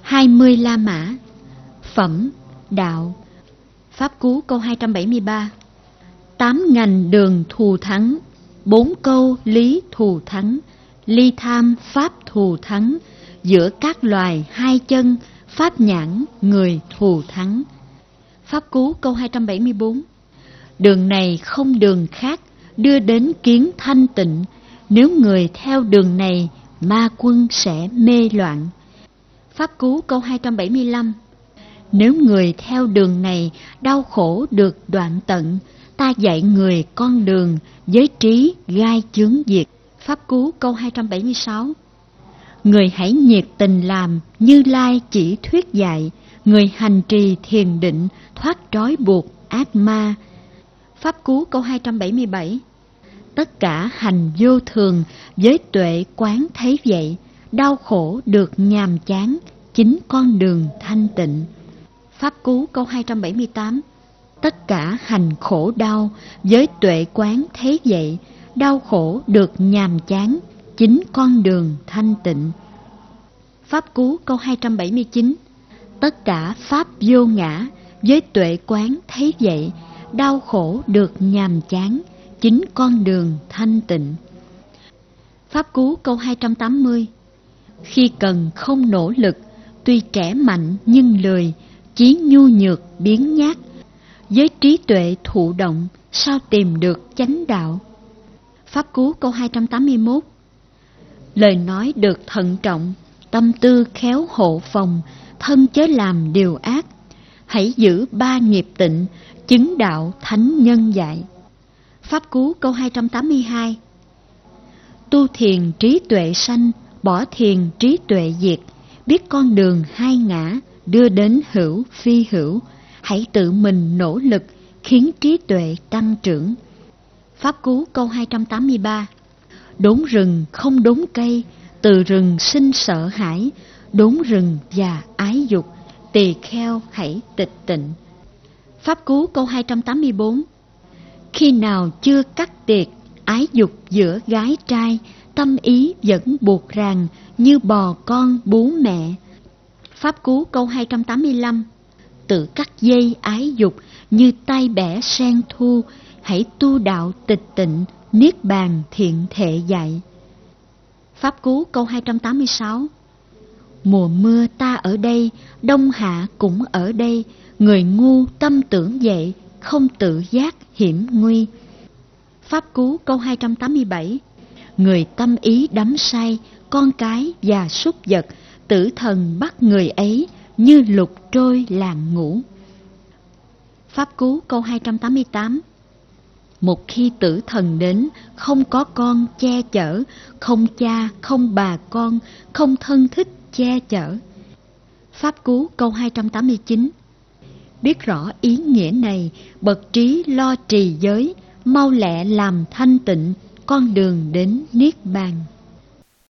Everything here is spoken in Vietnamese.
20 La Mã. Phẩm đạo. Pháp Cú câu 273. 8 ngành đường thù thắng, 4 câu lý thù thắng, ly tham pháp thù thắng, giữa các loài 2 chân, pháp nhãn người thù thắng. Pháp Cú câu 274. Đường này không đường khác, đưa đến kiến thanh tịnh, nếu người theo đường này, ma quân sẽ mê loạn. Pháp Cú câu 275. Nếu người theo đường này, đau khổ được đoạn tận, ta dạy người con đường, giới trí gai chướng diệt. Pháp Cú câu 276. Người hãy nhiệt tình làm, Như Lai chỉ thuyết dạy, người hành trì thiền định, thoát trói buộc ác ma. Pháp Cú câu 277. Tất cả hành vô thường, với tuệ quán thấy vậy, đau khổ được nhàm chán, chính con đường thanh tịnh. Pháp Cú câu 278. Tất cả hành khổ đau, với tuệ quán thấy vậy, đau khổ được nhàm chán, chính con đường thanh tịnh. Pháp Cú câu 279. Tất cả pháp vô ngã, với tuệ quán thấy vậy, đau khổ được nhàm chán, chính con đường thanh tịnh. Pháp Cú câu 280. Khi cần không nỗ lực, tuy trẻ mạnh nhưng lười, chí nhu nhược biến nhát, với trí tuệ thụ động, sao tìm được chánh đạo. Pháp Cú câu 281. Lời nói được thận trọng, tâm tư khéo hộ phòng, thân chớ làm điều ác, hãy giữ 3 nghiệp tịnh, chứng đạo thánh nhân dạy. Pháp Cú câu 282. Tu thiền trí tuệ sanh, bỏ thiền trí tuệ diệt, biết con đường 2 ngã, đưa đến hữu phi hữu, hãy tự mình nỗ lực, khiến trí tuệ tăng trưởng. Pháp Cú câu 283. Đốn rừng không đốn cây, từ rừng sinh sợ hãi, đốn rừng và ái dục, tỳ kheo hãy tịch tịnh. Pháp Cú câu 284. Khi nào chưa cắt tiệt, ái dục giữa gái trai, tâm ý vẫn buộc ràng, như bò con bú mẹ. Pháp Cú câu 285. Tự cắt dây ái dục, như tay bẻ sen thu, hãy tu đạo tịch tịnh, niết bàn thiện thệ dạy. Pháp Cú câu 286. Mùa mưa ta ở đây, đông hạ cũng ở đây, người ngu tâm tưởng vậy, không tự giác hiểm nguy. Pháp Cú câu 287. Người tâm ý đắm say, con cái và súc vật, tử thần bắt người ấy, như lục trôi làng ngủ. Pháp Cú câu 288. Một khi tử thần đến, không có con che chở, không cha, không bà con, không thân thích che chở. Pháp Cú câu 289. Biết rõ ý nghĩa này, bậc trí lo trì giới, mau lẹ làm thanh tịnh, con đường đến niết bàn.